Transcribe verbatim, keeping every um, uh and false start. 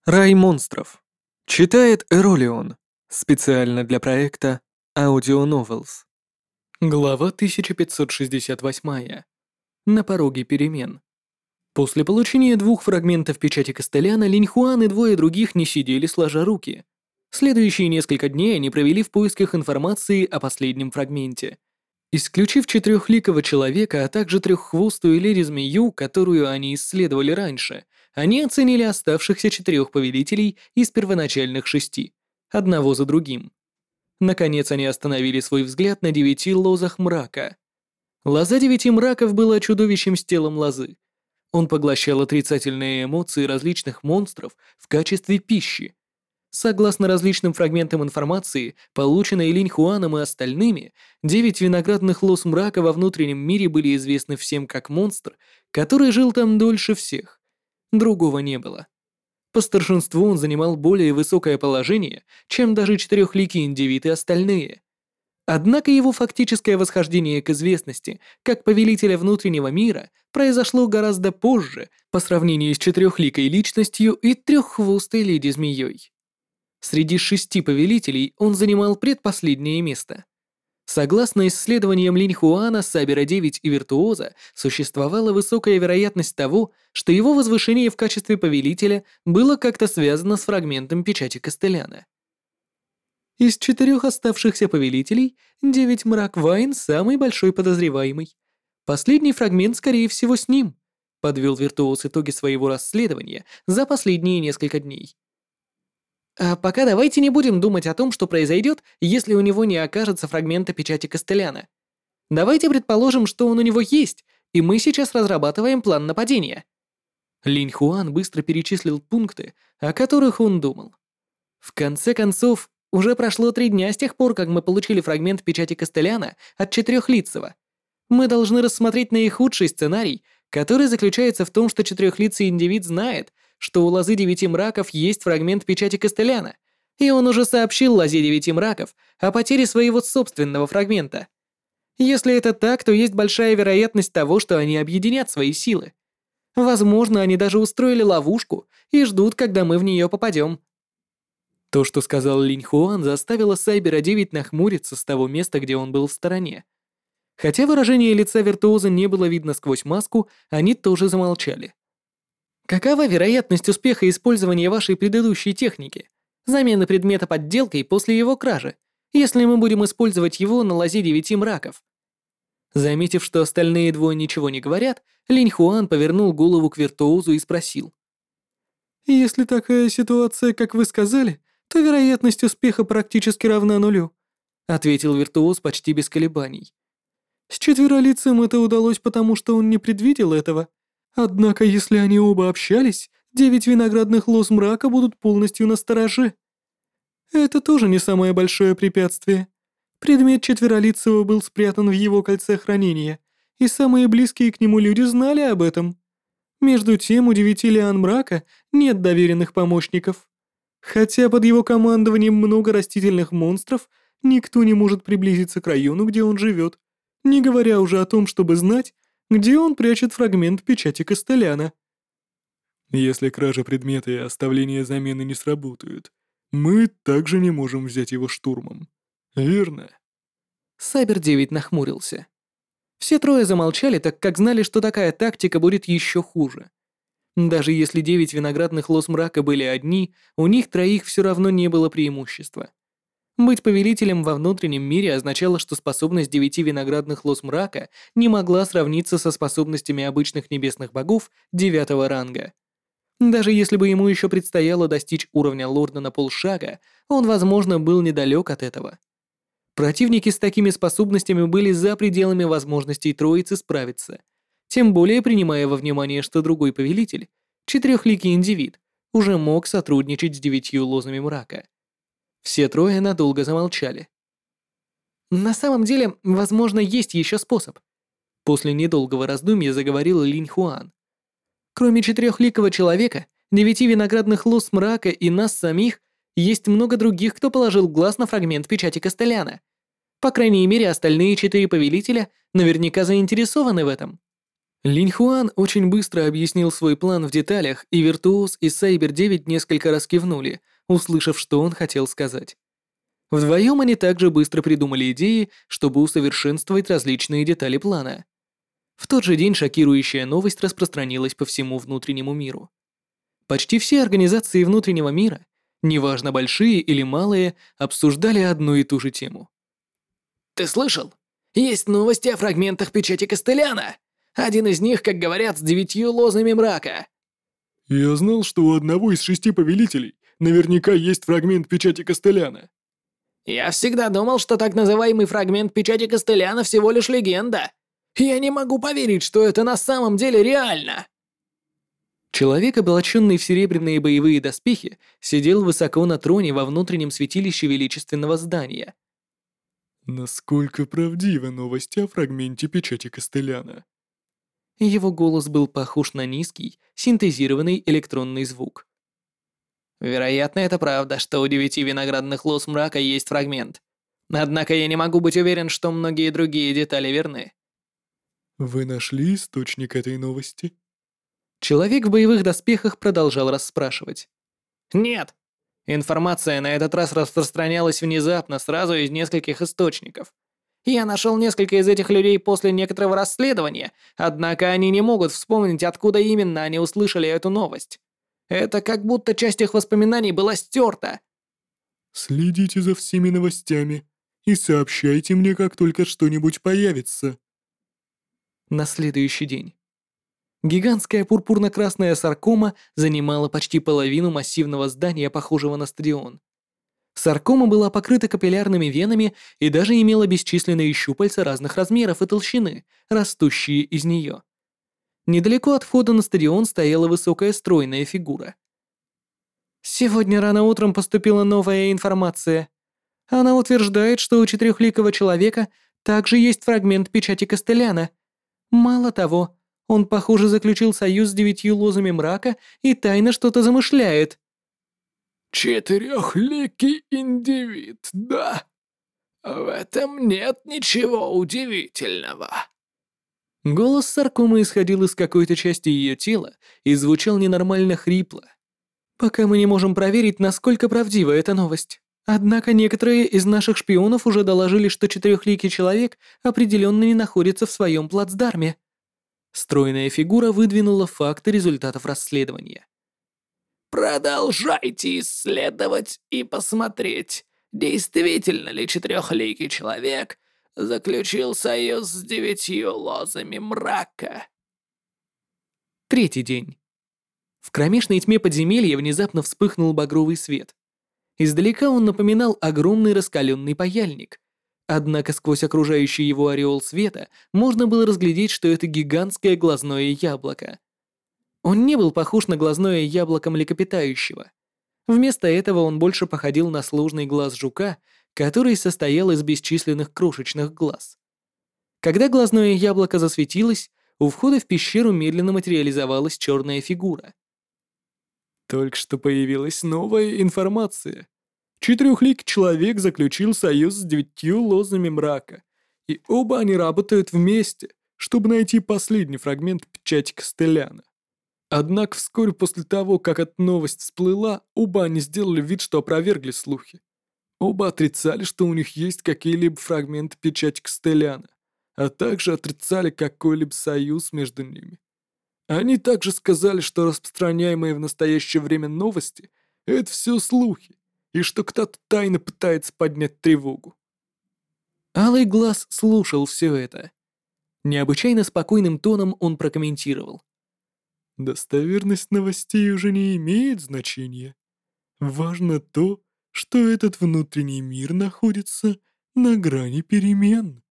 Рай монстров. Читает Эролион. Специально для проекта Audio Novels. Глава тысяча пятьсот шестьдесят восемь. На пороге перемен. После получения двух фрагментов печати Костеляна, Линь Хуан и двое других не сидели сложа руки. Следующие несколько дней они провели в поисках информации о последнем фрагменте. Исключив четырехликого человека, а также треххвостую леди-змею, которую они исследовали раньше, они оценили оставшихся четырех повелителей из первоначальных шести, одного за другим. Наконец они остановили свой взгляд на девяти лозах мрака. Лоза девяти мраков была чудовищем с телом лозы. Он поглощал отрицательные эмоции различных монстров в качестве пищи. Согласно различным фрагментам информации, полученной Линь Хуаном и остальными, девять виноградных лоз мрака во внутреннем мире были известны всем как монстр, который жил там дольше всех. Другого не было. По старшинству он занимал более высокое положение, чем даже четырехликий индивид и остальные. Однако его фактическое восхождение к известности как повелителя внутреннего мира произошло гораздо позже по сравнению с четырехликой личностью и треххвостой леди-змеей. Среди шести повелителей он занимал предпоследнее место. Согласно исследованиям Линь Хуана, Сабера девять и Виртуоза, существовала высокая вероятность того, что его возвышение в качестве повелителя было как-то связано с фрагментом печати Костеляна. Из четырех оставшихся повелителей, девять Мрак Вайн самый большой подозреваемый. Последний фрагмент, скорее всего, с ним, подвел Виртуоз итоги своего расследования за последние несколько дней. А пока давайте не будем думать о том, что произойдет, если у него не окажется фрагмента печати Костеляна. Давайте предположим, что он у него есть, и мы сейчас разрабатываем план нападения. Линь Хуан быстро перечислил пункты, о которых он думал. В конце концов, уже прошло три дня с тех пор, как мы получили фрагмент печати Костеляна от Четырехлицего. Мы должны рассмотреть наихудший сценарий, который заключается в том, что четырехлицый индивид знает, что у лозы девяти мраков есть фрагмент печати Костеляна, и он уже сообщил лозе девяти мраков о потере своего собственного фрагмента. Если это так, то есть большая вероятность того, что они объединят свои силы. Возможно, они даже устроили ловушку и ждут, когда мы в нее попадем. То, что сказал Линь Хуан, заставило Сайбера девять нахмуриться с того места, где он был в стороне. Хотя выражение лица Виртуоза не было видно сквозь маску, они тоже замолчали. Какова вероятность успеха использования вашей предыдущей техники, замены предмета подделкой после его кражи, если мы будем использовать его на лозе девяти мраков? Заметив, что остальные двое ничего не говорят, Линь Хуан повернул голову к Виртуозу и спросил. «Если такая ситуация, как вы сказали, то вероятность успеха практически равна нулю», ответил Виртуоз почти без колебаний. «С четверолицем это удалось потому, что он не предвидел этого. Однако, если они оба общались, девять виноградных лоз мрака будут полностью настороже. Это тоже не самое большое препятствие. Предмет четверолицего был спрятан в его кольце хранения, и самые близкие к нему люди знали об этом. Между тем, у девяти лиан мрака нет доверенных помощников. Хотя под его командованием много растительных монстров, никто не может приблизиться к району, где он живет, не говоря уже о том, чтобы знать, где он прячет фрагмент печати Костеляна. Если кража предмета и оставление замены не сработают, мы также не можем взять его штурмом. Верно? Сайбер девять нахмурился. Все трое замолчали, так как знали, что такая тактика будет еще хуже. Даже если девять виноградных лоз мрака были одни, у них троих все равно не было преимущества. Быть повелителем во внутреннем мире означало, что способность девяти виноградных лоз мрака не могла сравниться со способностями обычных небесных богов девятого ранга. Даже если бы ему еще предстояло достичь уровня лорда на полшага, он, возможно, был недалек от этого. Противники с такими способностями были за пределами возможностей троицы справиться, тем более принимая во внимание, что другой повелитель, четырехликий индивид, уже мог сотрудничать с девятью лозами мрака. Все трое надолго замолчали. «На самом деле, возможно, есть еще способ», после недолгого раздумья заговорил Линь Хуан. «Кроме четырехликого человека, девяти виноградных лоз мрака и нас самих, есть много других, кто положил глаз на фрагмент печати Костеляна. По крайней мере, остальные четыре повелителя наверняка заинтересованы в этом». Линь Хуан очень быстро объяснил свой план в деталях, и Виртуоз и Сайбер девять несколько раз кивнули, услышав, что он хотел сказать. Вдвоем они также быстро придумали идеи, чтобы усовершенствовать различные детали плана. В тот же день шокирующая новость распространилась по всему внутреннему миру. Почти все организации внутреннего мира, неважно большие или малые, обсуждали одну и ту же тему. Ты слышал? Есть новости о фрагментах печати Костеляна. Один из них, как говорят, с девятью лозами мрака. Я знал, что у одного из шести повелителей наверняка есть фрагмент печати Костеляна. Я всегда думал, что так называемый фрагмент печати Костеляна всего лишь легенда. Я не могу поверить, что это на самом деле реально. Человек, облаченный в серебряные боевые доспехи, сидел высоко на троне во внутреннем святилище величественного здания. Насколько правдива новость о фрагменте печати Костеляна? Его голос был похож на низкий, синтезированный электронный звук. Вероятно, это правда, что у девяти виноградных лоз мрака есть фрагмент. Однако я не могу быть уверен, что многие другие детали верны. Вы нашли источник этой новости? Человек в боевых доспехах продолжал расспрашивать. Нет. Информация на этот раз распространялась внезапно, сразу из нескольких источников. Я нашел несколько из этих людей после некоторого расследования, однако они не могут вспомнить, откуда именно они услышали эту новость. Это как будто часть их воспоминаний была стерта. Следите за всеми новостями и сообщайте мне, как только что-нибудь появится. На следующий день. Гигантская пурпурно-красная саркома занимала почти половину массивного здания, похожего на стадион. Саркома была покрыта капиллярными венами и даже имела бесчисленные щупальца разных размеров и толщины, растущие из нее. Недалеко от входа на стадион стояла высокая стройная фигура. Сегодня рано утром поступила новая информация. Она утверждает, что у четырехликого человека также есть фрагмент печати Костеляна. Мало того, он, похоже, заключил союз с девятью лозами мрака и тайно что-то замышляет. Четырехликий индивид, да? В этом нет ничего удивительного. Голос Саркомы исходил из какой-то части ее тела и звучал ненормально хрипло. Пока мы не можем проверить, насколько правдива эта новость. Однако некоторые из наших шпионов уже доложили, что четырехликий человек определенно не находится в своем плацдарме. Стройная фигура выдвинула факты результатов расследования. Продолжайте исследовать и посмотреть, действительно ли четырехликий человек заключил союз с девятью лозами мрака. Третий день. В кромешной тьме подземелья внезапно вспыхнул багровый свет. Издалека он напоминал огромный раскаленный паяльник. Однако сквозь окружающий его ореол света можно было разглядеть, что это гигантское глазное яблоко. Он не был похож на глазное яблоко млекопитающего. Вместо этого он больше походил на сложный глаз жука, который состоял из бесчисленных крошечных глаз. Когда глазное яблоко засветилось, у входа в пещеру медленно материализовалась черная фигура. Только что появилась новая информация. Четырехликий человек заключил союз с девятью лозами мрака, и оба они работают вместе, чтобы найти последний фрагмент печати Костеляна. Однако вскоре после того, как эта новость всплыла, оба они сделали вид, что опровергли слухи. Оба отрицали, что у них есть какие-либо фрагменты печати Костеляна, а также отрицали какой-либо союз между ними. Они также сказали, что распространяемые в настоящее время новости — это все слухи, и что кто-то тайно пытается поднять тревогу. Алый глаз слушал все это. Необычайно спокойным тоном он прокомментировал. Достоверность новостей уже не имеет значения. Важно то, что этот внутренний мир находится на грани перемен.